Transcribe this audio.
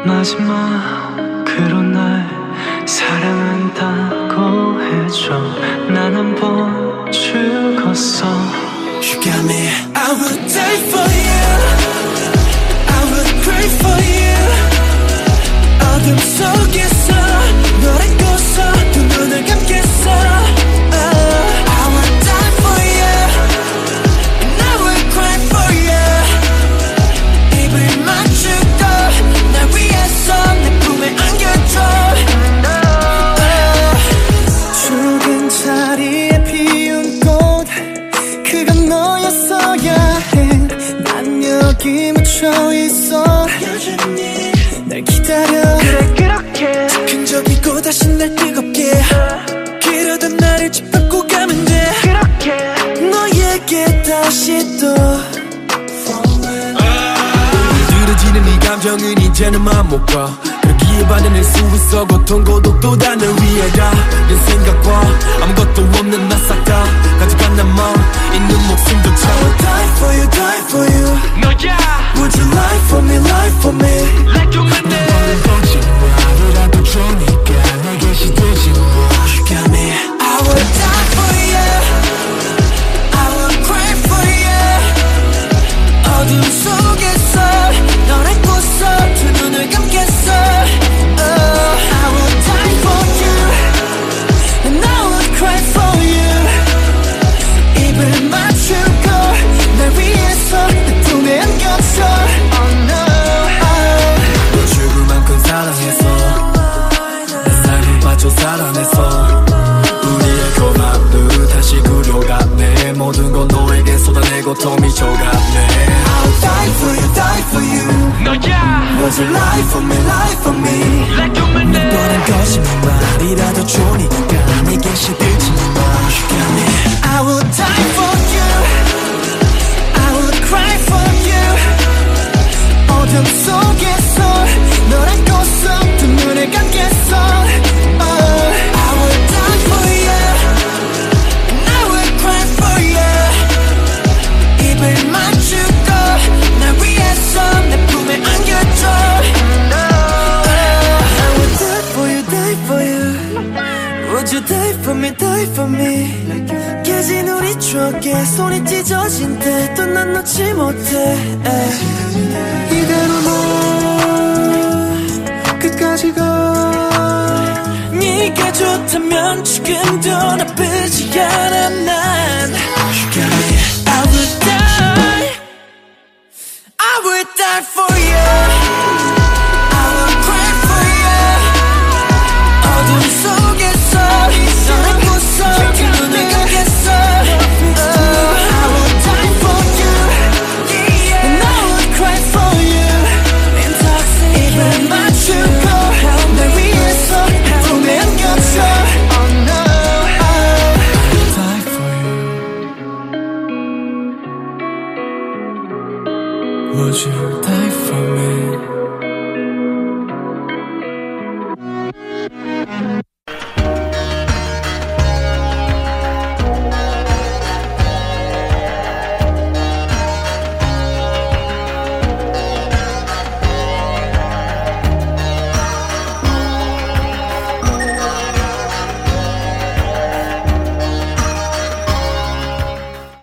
마지막으로 날 사랑한다고 해줘. 난 한 번 죽었어. You got me. I will die for you. I will cry for you. 어둠 속에서 널 안고서 두 눈을 감겠어. I will die for you. And I will cry for you. 입을 맞추고 날 위해서 내 품에 안겨줘. 죽은 자리에 피운 꽃 그건 너였어야 해. 난 여기 묻혀있어. 여전히 날 기다려. 그래 그렇게 즉흥적이고 다시 날 뜨겁게 그러던 나를 짓밟고 가면 돼. 그렇게 너에게 다시 또 느려지는 이 감정은 이제는 맘 못 가. 그러기에 반해낼 수 있어. 고통 고독도 다 널 위해라. 내 생각과 아무것도 없는 나 싹 다 가져간 남아 있는 목숨도 차. I will die for you, die for you. 너야 Would you lie for me, lie for me? Like your man. 아무라도 좋으니까 내게 시들지 마. You got me. I will die for you. I will cry for you. 어둠 속에서 널 안고서 두 눈을 감겠어. I will die for you. And I will cry for you. 입을 맞추고 날 위해서 내 품에 안겨줘. Oh no. 너 죽을 만큼 사랑했어. 내 삶을 바쳐 살아냈어. 우리의 고맙을 다시 그려갔네. 모든 건 너에게 쏟아내고 더 미쳐갔네. I'll die for you, die for you. 너야 Would you lie for me, lie for me? Like your man. 몇 번은 거짓말이라도 좋으니까 내게 시들지 마. You got me. I will die for you. I will cry for you. 어둠 속에서 널 안고서 두 눈을 감겠어. I will die for you. And I will cry for you. 입을 맞추고 날 위해서 내 품에 안겨줘. I will die for you, die for you. Would you die for me, die for me? 깨진 우리 추억에 손이 찢어진 때도 난 놓지 못해. 이대로 너 끝까지 가. 네가 좋다면 지금도 나쁘지 않아 난. You got me. I will die. I will die for you. I will cry for you. 어둠 속에서 널 안고서 두 눈을 감겠어. I will die for you. And I will cry for you. 입을 맞추고 날 위해서 내 품에 안겨줘. Oh no. I will die for you. Would you die for me?